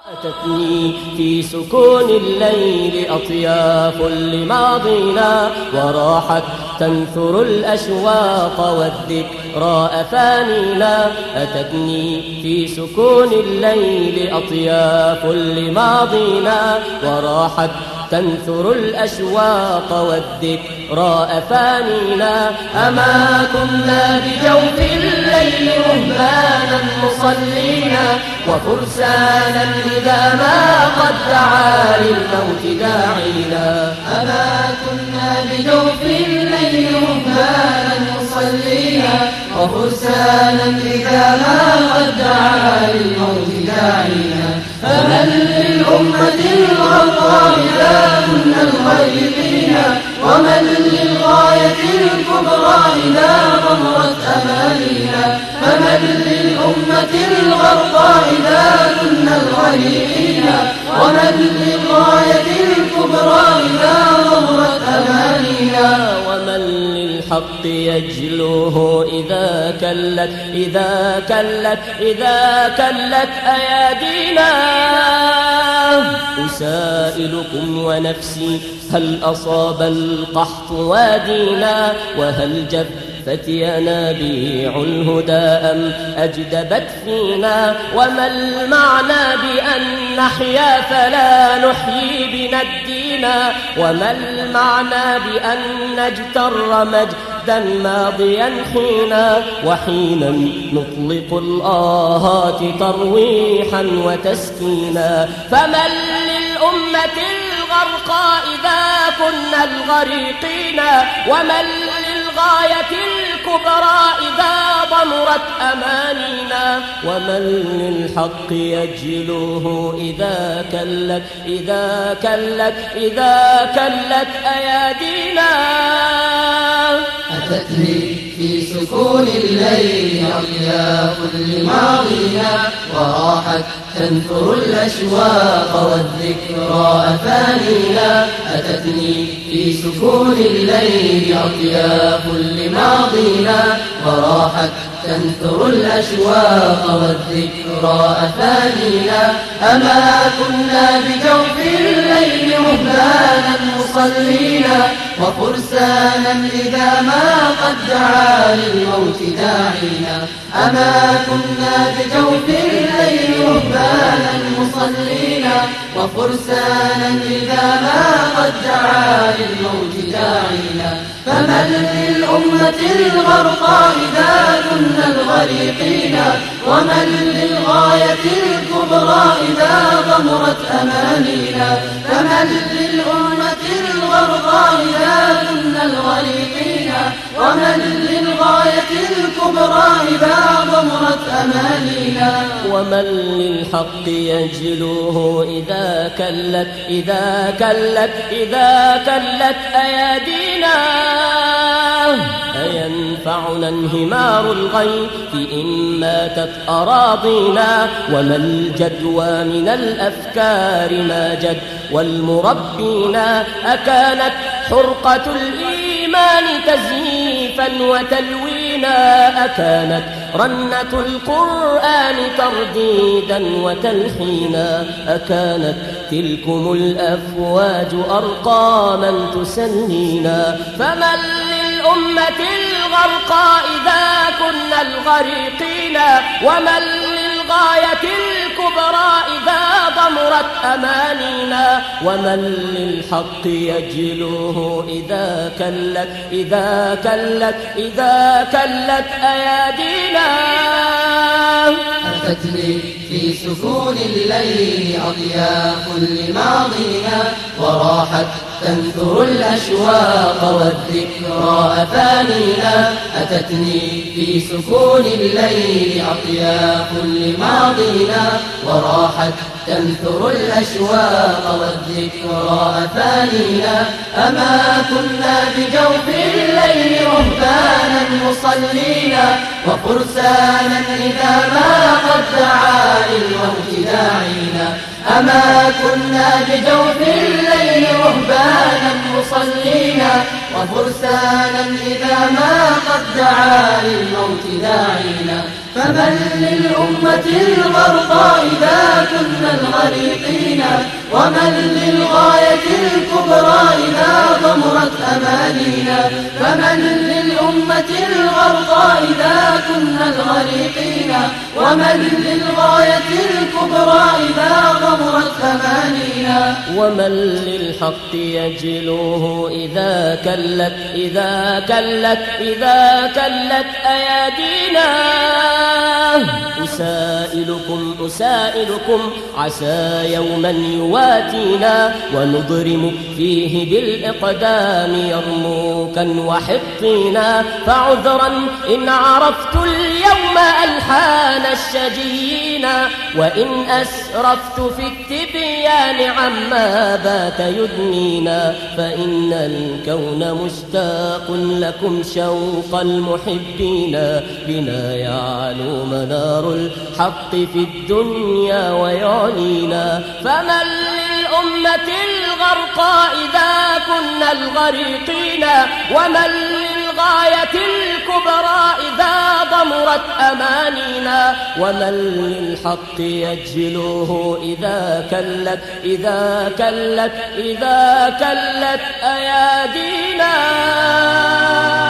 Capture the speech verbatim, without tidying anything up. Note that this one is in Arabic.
أتتني في سكون الليل أطياف لماضينا، وراحت تنثر الأشواق والذكرى أفانينا. أتتني في سكون الليل أطياف لماضينا، وراحت تنثر الأشواق والذكرى أفانينا. أما كنا بجوف الليل رهبانا مصلينا، وفرسانا إذا ما قد دعا للموت داعينا. أما كنا بجوف الليل رهبانا مصلينا، وفرسانا إذا ما قد دعا للموت داعينا. فمن للأمة الغراء إذا كنا الغريقين، ومن للغاية الكبرى إذا ضمرت أمانينا. فمن للأمة الغراء إذا كنا الغريقين، ومن للغاية الكبرى إذا ضمرت أمانينا. ومن للحق يجلوه إذا كلت إذا كلت إذا كلت أيادينا. أسائلكم ونفسي هل أصاب القحط وادينا، وهل جفت ينابيع الهدى أم أجدبت فينا. وما المعنى بأن نحيا فلا نحيي بنا الدينا، وما المعنى بأن نجتر مجدا ماضيا حينا، وحينا نطلق الآهات ترويحا وتسكينا. فمن للأمة الغرقى إذا كنا الغريقين، ومن للغاية الكبرى إذا ضمرت أمانينا. ومن للحق يجلوه إذا كلت إذا كلت إذا كلت أيادينا. أتتني في سكون الليل أطياف لماضينا، وراحت تنثر الأشواق والذكرى أفانينا. أتتني في سكون الليل أطياف لماضينا، وراحت تنثر الأشواق والذكرى أفانينا. أما كنا بجوف الليل رهبانا مصلينا، وفرسانا إذا ما قد دعا للموت داعينا. أما كنا بجوف الليل رهبانا مصلينا، وفرسانا إذا ما قد دعا للموت داعينا. فمن للأمة الغرقى إذا كنا الغريقين، ومن للغاية الكبرى إذا ضمرت أمانينا. فمن للأمة الغرقى إذا كنا الغريقين، ومن للغاية الكبرى إذا ضمرت أمانينا. ومن للحق يجلوه إذا كلت إذا كلت إذا كلت أيادينا. أينفعنا انهمار الغيث إن ماتت أراضينا، وما الجدوى من الأفكار ما جد والمربينا. أكانت حرقة الإيمان تزييفا وتلوينا، أكانت رنة القرآن ترديدا وتلحينا. أكانت تلكم الأفواج أرقاما تسنينا. فمن للأمة الغرقى إذا كنا الغريقين، ومن للغاية الكبرى إذا ضمرت أمانينا. ومن للحق يجلوه إذا كلت إذا كلت إذا كلت أيادينا. أتتني في سكون الليل أطياف لماضينا، وراحت تنثر الأشواق والذكرى أفانينا. أتتني في سكون الليل أطياف لماضينا، وراحت تنثر الأشواق والذكرى أفانينا. أما كنا بجوف الليل رهبانا مصلينا، وفرسانا إذا ما قد دعا للموت داعينا. أما كنا بجوف الليل رهبانا مصلينا، وفرسانا إذا ما قد دعا للموت داعينا. فمن للأمة الغرقى إذا كنا الغريق ومن للغاية الكبرى إذا ضمرت أمانينا فمن للأمة الغرقى إذا كنا الغريقين ومن للغاية الكبرى إذا ضمرت أمانينا ومن للحق يجلوه إذا كلت إذا كلت إذا كلت أيادينا أسائلكم أسائلكم عسى يوما يواتينا ونضرم فيه بالإقدام يرموكا وحطينا فعذرا إن عرفت اليوم ألحان الشجيين وإن أسرفت في التبيان عما بات يدنينا فإن الكون مشتاق لكم شوق المحبين بنا يعلو منار الحق في الدنيا ويعلينا فمن للأمة الغرقى إذا كنا الغريقين ومن للغاية الكبرى إذا ضمرت أمانينا ومن للحق يجلوه إذا كلت إذا كلت إذا كلت أيادينا.